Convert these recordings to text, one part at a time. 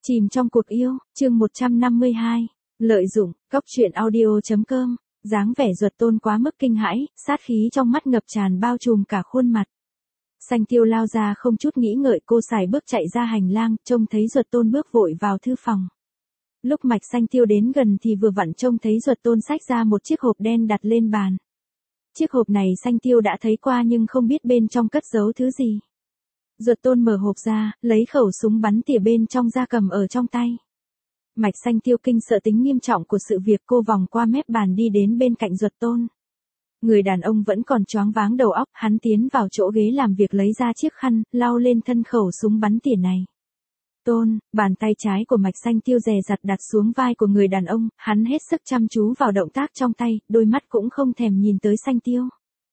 Chìm trong cuộc yêu, chương 152. Lợi dụng, cóc truyện audio.com. Dáng vẻ Duật Tôn quá mức kinh hãi, sát khí trong mắt ngập tràn bao trùm cả khuôn mặt. Xanh Tiêu lao ra không chút nghĩ ngợi, cô xài bước chạy ra hành lang, trông thấy Duật Tôn bước vội vào thư phòng. Lúc Mạch Xanh Tiêu đến gần thì vừa vặn trông thấy Duật Tôn xách ra một chiếc hộp đen đặt lên bàn. Chiếc hộp này Xanh Tiêu đã thấy qua nhưng không biết bên trong cất giấu thứ gì. Duật Tôn mở hộp ra, lấy khẩu súng bắn tỉa bên trong ra cầm ở trong tay. Mạch Xanh Tiêu kinh sợ tính nghiêm trọng của sự việc, cô vòng qua mép bàn đi đến bên cạnh Duật Tôn. Người đàn ông vẫn còn choáng váng đầu óc, hắn tiến vào chỗ ghế làm việc lấy ra chiếc khăn, lau lên thân khẩu súng bắn tỉa này. Tôn, bàn tay trái của Mạch Xanh Tiêu dè dặt đặt xuống vai của người đàn ông, hắn hết sức chăm chú vào động tác trong tay, đôi mắt cũng không thèm nhìn tới Xanh Tiêu.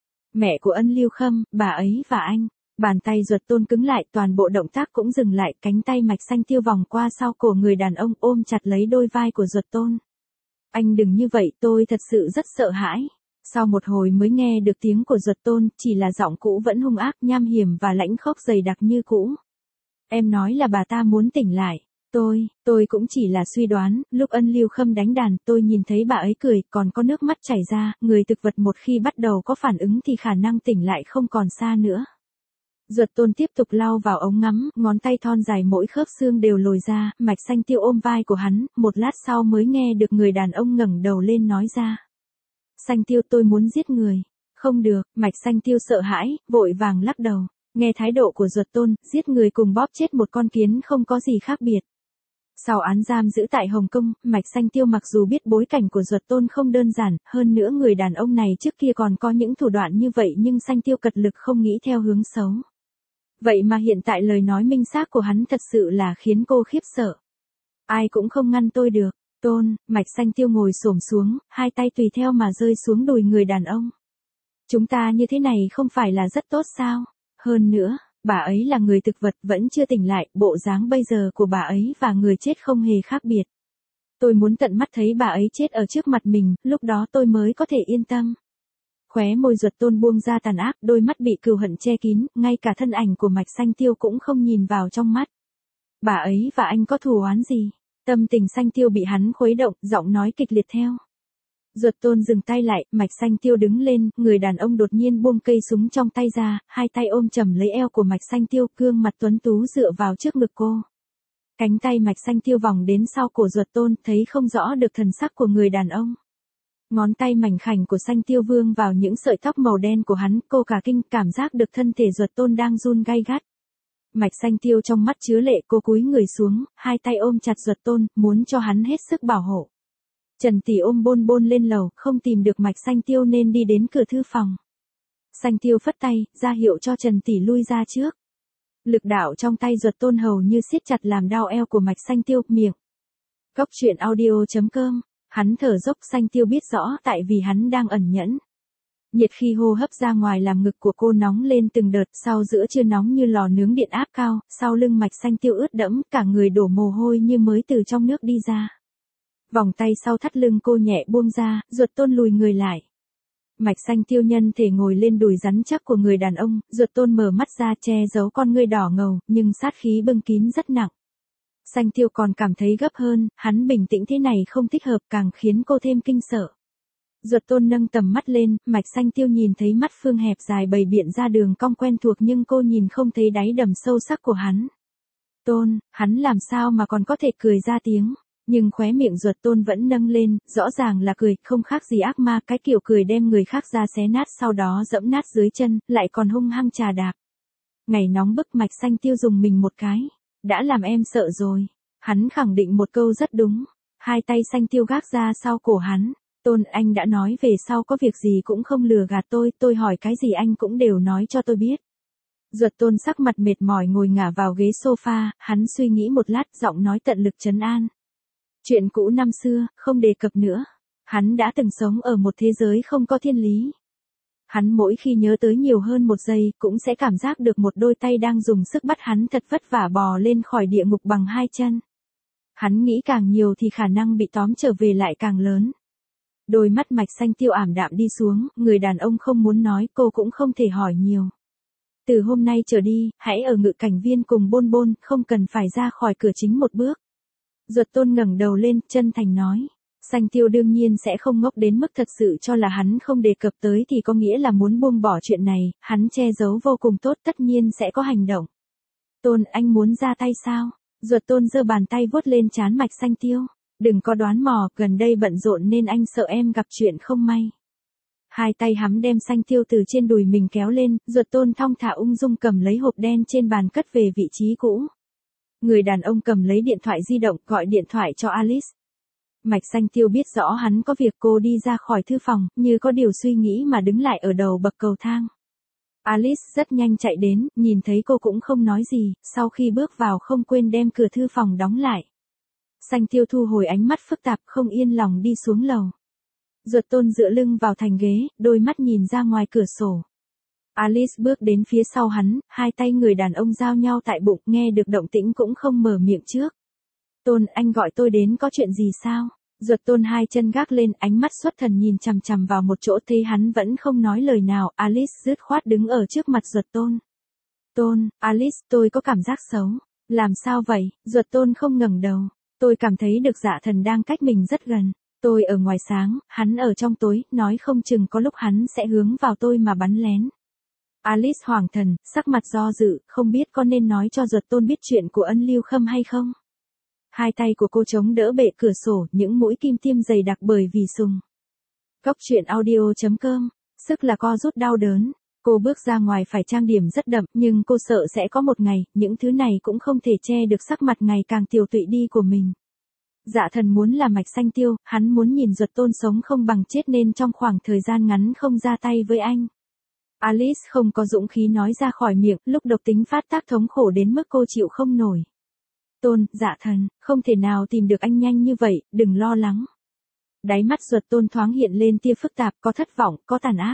Mẹ của Ân Lưu Khâm, bà ấy và anh. Bàn tay Duật Tôn cứng lại, toàn bộ động tác cũng dừng lại, cánh tay Mạch Xanh Tiêu vòng qua sau cổ người đàn ông ôm chặt lấy đôi vai của Duật Tôn. Anh đừng như vậy, tôi thật sự rất sợ hãi. Sau một hồi mới nghe được tiếng của Duật Tôn, chỉ là giọng cũ vẫn hung ác, nham hiểm và lãnh khốc dày đặc như cũ. Em nói là bà ta muốn tỉnh lại. Tôi cũng chỉ là suy đoán, lúc Ân Lưu Khâm đánh đàn, tôi nhìn thấy bà ấy cười, còn có nước mắt chảy ra, người thực vật một khi bắt đầu có phản ứng thì khả năng tỉnh lại không còn xa nữa. Duật Tôn tiếp tục lau vào ống ngắm, ngón tay thon dài mỗi khớp xương đều lồi ra, Mạch Xanh Tiêu ôm vai của hắn, một lát sau mới nghe được người đàn ông ngẩng đầu lên nói ra. Xanh Tiêu, tôi muốn giết người. Không được, Mạch Xanh Tiêu sợ hãi, vội vàng lắc đầu. Nghe thái độ của Duật Tôn, giết người cùng bóp chết một con kiến không có gì khác biệt. Sau án giam giữ tại Hồng Kông, Mạch Xanh Tiêu mặc dù biết bối cảnh của Duật Tôn không đơn giản, hơn nữa người đàn ông này trước kia còn có những thủ đoạn như vậy nhưng Xanh Tiêu cật lực không nghĩ theo hướng xấu. Vậy mà hiện tại lời nói minh xác của hắn thật sự là khiến cô khiếp sợ. Ai cũng không ngăn tôi được. Tôn, Mạch Xanh Tiêu ngồi xổm xuống, hai tay tùy theo mà rơi xuống đùi người đàn ông. Chúng ta như thế này không phải là rất tốt sao? Hơn nữa, bà ấy là người thực vật vẫn chưa tỉnh lại, bộ dáng bây giờ của bà ấy và người chết không hề khác biệt. Tôi muốn tận mắt thấy bà ấy chết ở trước mặt mình, lúc đó tôi mới có thể yên tâm. Khóe môi Duật Tôn buông ra tàn ác, đôi mắt bị cừu hận che kín, ngay cả thân ảnh của Mạch Xanh Tiêu cũng không nhìn vào trong mắt. Bà ấy và anh có thù oán gì? Tâm tình Xanh Tiêu bị hắn khuấy động, giọng nói kịch liệt theo. Duật Tôn dừng tay lại, Mạch Xanh Tiêu đứng lên, người đàn ông đột nhiên buông cây súng trong tay ra, hai tay ôm chầm lấy eo của Mạch Xanh Tiêu, gương mặt tuấn tú dựa vào trước ngực cô. Cánh tay Mạch Xanh Tiêu vòng đến sau cổ Duật Tôn, thấy không rõ được thần sắc của người đàn ông. Ngón tay mảnh khảnh của Xanh Tiêu vương vào những sợi tóc màu đen của hắn, cô cả kinh, cảm giác được thân thể Duật Tôn đang run gay gắt. Mạch Xanh Tiêu trong mắt chứa lệ, cô cúi người xuống, hai tay ôm chặt Duật Tôn, muốn cho hắn hết sức bảo hộ. Trần Tỷ ôm Bôn Bôn lên lầu, không tìm được Mạch Xanh Tiêu nên đi đến cửa thư phòng. Xanh Tiêu phất tay, ra hiệu cho Trần Tỷ lui ra trước. Lực đạo trong tay Duật Tôn hầu như siết chặt làm đau eo của Mạch Xanh Tiêu, miệng. Cóc truyện audio.com. Hắn thở dốc, Xanh Tiêu biết rõ tại vì hắn đang ẩn nhẫn. Nhiệt khi hô hấp ra ngoài làm ngực của cô nóng lên từng đợt, sau giữa trưa nóng như lò nướng điện áp cao, sau lưng Mạch Xanh Tiêu ướt đẫm, cả người đổ mồ hôi như mới từ trong nước đi ra. Vòng tay sau thắt lưng cô nhẹ buông ra, Duật Tôn lùi người lại. Mạch Xanh Tiêu nhân thể ngồi lên đùi rắn chắc của người đàn ông, Duật Tôn mở mắt ra che giấu con ngươi đỏ ngầu, nhưng sát khí bưng kín rất nặng. Xanh Tiêu còn cảm thấy gấp hơn, hắn bình tĩnh thế này không thích hợp, càng khiến cô thêm kinh sợ. Duật Tôn nâng tầm mắt lên, Mạch Xanh Tiêu nhìn thấy mắt phương hẹp dài bày biện ra đường cong quen thuộc nhưng cô nhìn không thấy đáy đầm sâu sắc của hắn. Tôn, hắn làm sao mà còn có thể cười ra tiếng, nhưng khóe miệng Duật Tôn vẫn nâng lên, rõ ràng là cười, không khác gì ác ma, cái kiểu cười đem người khác ra xé nát sau đó dẫm nát dưới chân, lại còn hung hăng chà đạp. Ngày nóng bức, Mạch Xanh Tiêu dùng mình một cái. Đã làm em sợ rồi. Hắn khẳng định một câu rất đúng. Hai tay Xanh Tiêu gác ra sau cổ hắn. Tôn, anh đã nói về sau có việc gì cũng không lừa gạt tôi hỏi cái gì anh cũng đều nói cho tôi biết. Duật Tôn sắc mặt mệt mỏi ngồi ngả vào ghế sofa, hắn suy nghĩ một lát, giọng nói tận lực trấn an. Chuyện cũ năm xưa, không đề cập nữa. Hắn đã từng sống ở một thế giới không có thiên lý. Hắn mỗi khi nhớ tới nhiều hơn một giây, cũng sẽ cảm giác được một đôi tay đang dùng sức bắt hắn thật vất vả bò lên khỏi địa ngục bằng hai chân. Hắn nghĩ càng nhiều thì khả năng bị tóm trở về lại càng lớn. Đôi mắt Mạch Xanh Tiêu ảm đạm đi xuống, người đàn ông không muốn nói, cô cũng không thể hỏi nhiều. Từ hôm nay trở đi, hãy ở ngự cảnh viên cùng Bôn Bôn, không cần phải ra khỏi cửa chính một bước. Duật Tôn ngẩng đầu lên, chân thành nói. Sanh Tiêu đương nhiên sẽ không ngốc đến mức thật sự cho là hắn không đề cập tới thì có nghĩa là muốn buông bỏ chuyện này, hắn che giấu vô cùng tốt, tất nhiên sẽ có hành động. Tôn, anh muốn ra tay sao? Duật Tôn giơ bàn tay vuốt lên trán Mạch Sanh Tiêu. Đừng có đoán mò, gần đây bận rộn nên anh sợ em gặp chuyện không may. Hai tay hắn đem Sanh Tiêu từ trên đùi mình kéo lên, Duật Tôn thong thả ung dung cầm lấy hộp đen trên bàn cất về vị trí cũ. Người đàn ông cầm lấy điện thoại di động gọi điện thoại cho Alice. Mạch Sanh Tiêu biết rõ hắn có việc, cô đi ra khỏi thư phòng, như có điều suy nghĩ mà đứng lại ở đầu bậc cầu thang. Alice rất nhanh chạy đến, nhìn thấy cô cũng không nói gì, sau khi bước vào không quên đem cửa thư phòng đóng lại. Sanh Tiêu thu hồi ánh mắt phức tạp, không yên lòng đi xuống lầu. Duật Tôn dựa lưng vào thành ghế, đôi mắt nhìn ra ngoài cửa sổ. Alice bước đến phía sau hắn, hai tay người đàn ông giao nhau tại bụng, nghe được động tĩnh cũng không mở miệng trước. Tôn, anh gọi tôi đến có chuyện gì sao? Duật Tôn hai chân gác lên, ánh mắt xuất thần nhìn chằm chằm vào một chỗ, thấy hắn vẫn không nói lời nào, Alice dứt khoát đứng ở trước mặt Duật Tôn. Tôn, Alice, tôi có cảm giác xấu. Làm sao vậy? Duật Tôn không ngẩng đầu. Tôi cảm thấy được Dạ Thần đang cách mình rất gần. Tôi ở ngoài sáng, hắn ở trong tối, nói không chừng có lúc hắn sẽ hướng vào tôi mà bắn lén. Alice hoảng thần, sắc mặt do dự, không biết có nên nói cho Duật Tôn biết chuyện của Ân Lưu Khâm hay không. Hai tay của cô chống đỡ bệ cửa sổ, những mũi kim tiêm dày đặc bởi vì sùng. Cốc truyện audio.com, sức là co rút đau đớn. Cô bước ra ngoài phải trang điểm rất đậm, nhưng cô sợ sẽ có một ngày, những thứ này cũng không thể che được sắc mặt ngày càng tiều tụy đi của mình. Dạ Thần muốn là Mạch Sanh Tiêu, hắn muốn nhìn Duật Tôn sống không bằng chết nên trong khoảng thời gian ngắn không ra tay với anh. Alice không có dũng khí nói ra khỏi miệng, lúc độc tính phát tác thống khổ đến mức cô chịu không nổi. Tôn, Dạ Thần, không thể nào tìm được anh nhanh như vậy, đừng lo lắng. Đáy mắt Duật Tôn thoáng hiện lên tia phức tạp, có thất vọng, có tàn ác.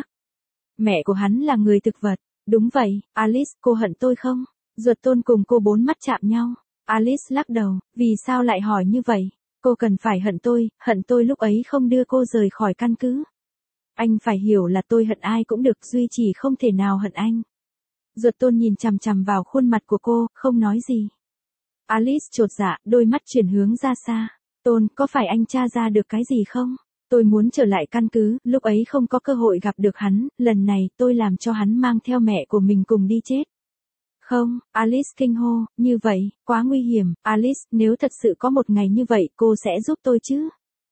Mẹ của hắn là người thực vật. Đúng vậy, Alice, cô hận tôi không? Duật Tôn cùng cô bốn mắt chạm nhau. Alice lắc đầu, vì sao lại hỏi như vậy? Cô cần phải hận tôi lúc ấy không đưa cô rời khỏi căn cứ. Anh phải hiểu là tôi hận ai cũng được, duy chỉ không thể nào hận anh. Duật Tôn nhìn chằm chằm vào khuôn mặt của cô, không nói gì. Alice chột dạ, đôi mắt chuyển hướng ra xa. Tôn, có phải anh tra ra được cái gì không? Tôi muốn trở lại căn cứ, lúc ấy không có cơ hội gặp được hắn, lần này tôi làm cho hắn mang theo mẹ của mình cùng đi chết. Không, Alice kinh hô, như vậy, quá nguy hiểm, Alice, nếu thật sự có một ngày như vậy, cô sẽ giúp tôi chứ?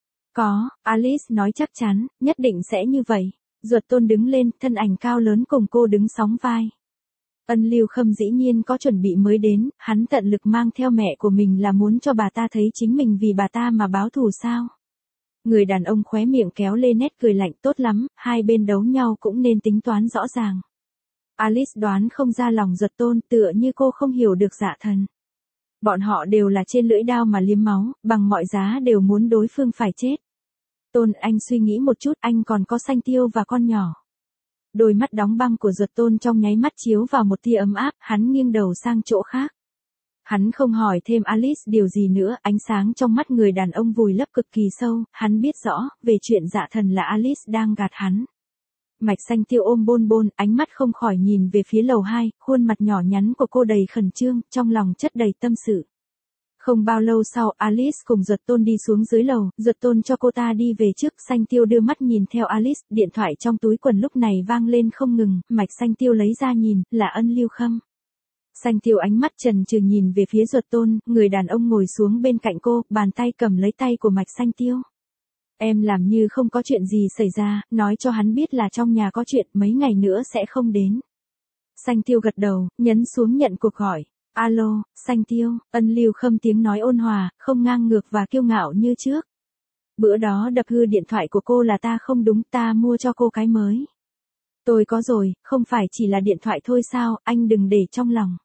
Có, Alice nói chắc chắn, nhất định sẽ như vậy. Duật Tôn đứng lên, thân ảnh cao lớn cùng cô đứng sóng vai. Ân Lưu Khâm dĩ nhiên có chuẩn bị mới đến, hắn tận lực mang theo mẹ của mình là muốn cho bà ta thấy chính mình vì bà ta mà báo thù sao? Người đàn ông khóe miệng kéo lên nét cười lạnh, tốt lắm, hai bên đấu nhau cũng nên tính toán rõ ràng. Alice đoán không ra lòng Duật Tôn, tựa như cô không hiểu được Dạ Thần. Bọn họ đều là trên lưỡi đao mà liếm máu, bằng mọi giá đều muốn đối phương phải chết. Tôn, anh suy nghĩ một chút, anh còn có Sanh Tiêu và con nhỏ. Đôi mắt đóng băng của Duật Tôn trong nháy mắt chiếu vào một tia ấm áp, hắn nghiêng đầu sang chỗ khác. Hắn không hỏi thêm Alice điều gì nữa, ánh sáng trong mắt người đàn ông vùi lấp cực kỳ sâu, hắn biết rõ, về chuyện Dạ Thần là Alice đang gạt hắn. Mạch Sanh Tiêu ôm bôn bôn, ánh mắt không khỏi nhìn về phía lầu 2, khuôn mặt nhỏ nhắn của cô đầy khẩn trương, trong lòng chất đầy tâm sự. Không bao lâu sau, Alice cùng Duật Tôn đi xuống dưới lầu, Duật Tôn cho cô ta đi về trước, Sanh Tiêu đưa mắt nhìn theo Alice, điện thoại trong túi quần lúc này vang lên không ngừng, Mạch Sanh Tiêu lấy ra nhìn, là Ân Lưu Khâm. Sanh Tiêu ánh mắt trần trừ nhìn về phía Duật Tôn, người đàn ông ngồi xuống bên cạnh cô, bàn tay cầm lấy tay của Mạch Sanh Tiêu. Em làm như không có chuyện gì xảy ra, nói cho hắn biết là trong nhà có chuyện, mấy ngày nữa sẽ không đến. Sanh Tiêu gật đầu, nhấn xuống nhận cuộc gọi. Alo, Sanh Tiêu, Ân Lưu Khâm tiếng nói ôn hòa, không ngang ngược và kiêu ngạo như trước. Bữa đó đập hư điện thoại của cô là ta không đúng, ta mua cho cô cái mới. Tôi có rồi, không phải chỉ là điện thoại thôi sao, anh đừng để trong lòng.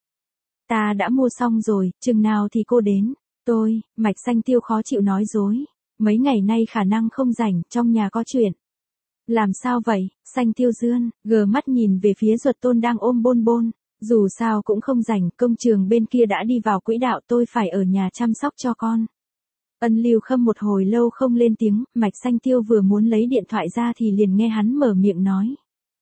Ta đã mua xong rồi, chừng nào thì cô đến. Mạch Sanh Tiêu khó chịu nói dối. Mấy ngày nay khả năng không rảnh, trong nhà có chuyện. Làm sao vậy? Sanh Tiêu dương, gờ mắt nhìn về phía Duật Tôn đang ôm bôn bôn. Dù sao cũng không rảnh, công trường bên kia đã đi vào quỹ đạo, tôi phải ở nhà chăm sóc cho con. Ân Lưu Khâm một hồi lâu không lên tiếng, Mạch Sanh Tiêu vừa muốn lấy điện thoại ra thì liền nghe hắn mở miệng nói.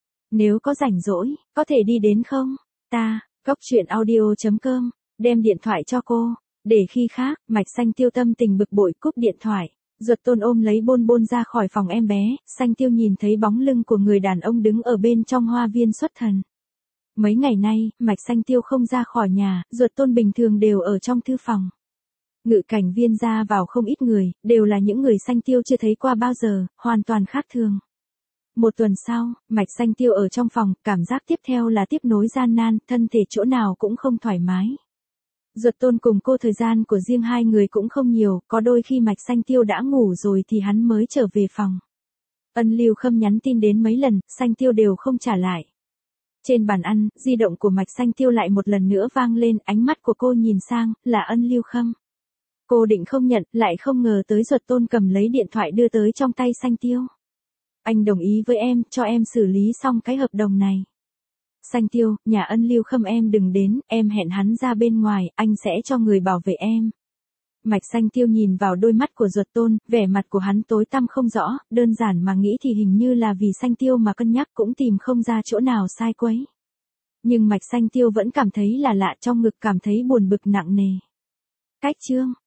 Nếu có rảnh rỗi, có thể đi đến không? Cốc truyện audio.com, đem điện thoại cho cô. Để khi khác, Mạch Xanh Tiêu tâm tình bực bội cúp điện thoại. Duật Tôn ôm lấy Bôn Bôn ra khỏi phòng em bé, Xanh Tiêu nhìn thấy bóng lưng của người đàn ông đứng ở bên trong hoa viên xuất thần. Mấy ngày nay, Mạch Xanh Tiêu không ra khỏi nhà, Duật Tôn bình thường đều ở trong thư phòng. Ngự cảnh viên ra vào không ít người, đều là những người Xanh Tiêu chưa thấy qua bao giờ, hoàn toàn khác thường. Một tuần sau, Mạch Xanh Tiêu ở trong phòng, cảm giác tiếp theo là tiếp nối gian nan, thân thể chỗ nào cũng không thoải mái. Duật Tôn cùng cô thời gian của riêng hai người cũng không nhiều, có đôi khi Mạch Xanh Tiêu đã ngủ rồi thì hắn mới trở về phòng. Ân Lưu Khâm nhắn tin đến mấy lần, Xanh Tiêu đều không trả lại. Trên bàn ăn, di động của Mạch Xanh Tiêu lại một lần nữa vang lên, ánh mắt của cô nhìn sang, là Ân Lưu Khâm. Cô định không nhận, lại không ngờ tới Duật Tôn cầm lấy điện thoại đưa tới trong tay Xanh Tiêu. Anh đồng ý với em, cho em xử lý xong cái hợp đồng này. Xanh Tiêu, nhà Ân Lưu Khâm em đừng đến, em hẹn hắn ra bên ngoài, anh sẽ cho người bảo vệ em. Mạch Xanh Tiêu nhìn vào đôi mắt của Duật Tôn, vẻ mặt của hắn tối tăm không rõ, đơn giản mà nghĩ thì hình như là vì Xanh Tiêu mà cân nhắc cũng tìm không ra chỗ nào sai quấy. Nhưng Mạch Xanh Tiêu vẫn cảm thấy là lạ, trong ngực cảm thấy buồn bực nặng nề. Cách chương